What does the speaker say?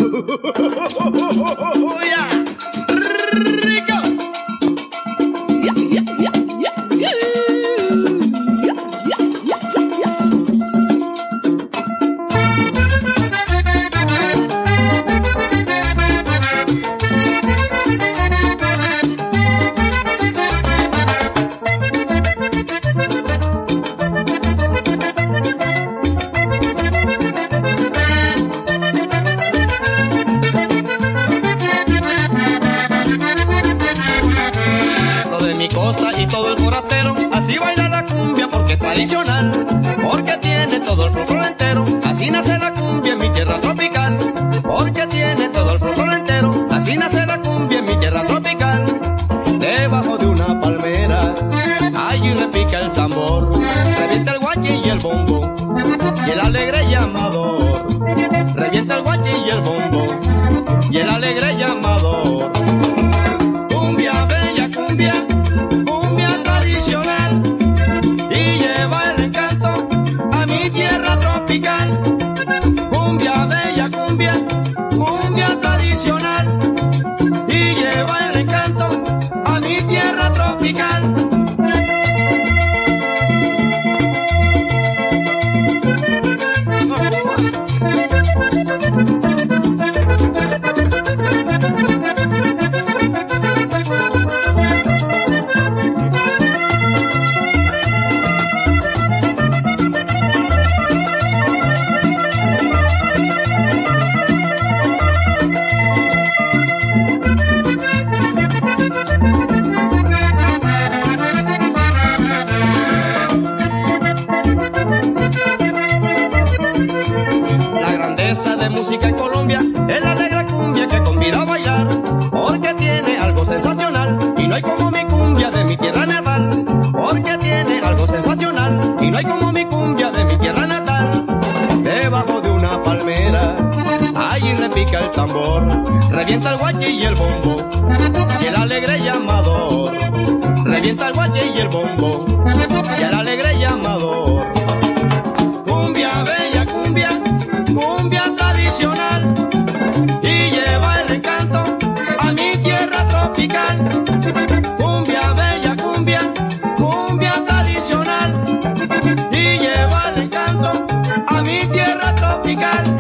Mi costa y todo el forastero así baila la cumbia porque es tradicional, porque tiene todo el folclore entero. Así nace la cumbia en mi tierra tropical, porque tiene todo el folclore entero. Así nace la cumbia en mi tierra tropical. Debajo de una palmera allí repica el tambor, revienta el guachi y el bombo y el alegre llamador. Revienta el guachi y el bombo y el alegre llamador. Cumbia, bella cumbia, cumbia tradicional, y lleva el encanto a mi tierra tropical. Cumbia, bella cumbia, cumbia tradicional, y lleva el encanto a mi tierra tropical. De música en Colombia es la alegre cumbia que convida a bailar, porque tiene algo sensacional y no hay como mi cumbia de mi tierra natal. Porque tiene algo sensacional y no hay como mi cumbia de mi tierra natal. Debajo de una palmera allí repica el tambor, revienta el guachi y el bombo y el alegre llamador. Revienta el guachi y el bombo y el alegre llamador. Cumbia, bella cumbia, cumbia tradicional, y lleva el encanto a mi tierra tropical. Cumbia, bella cumbia, cumbia tradicional, y lleva el encanto a mi tierra tropical.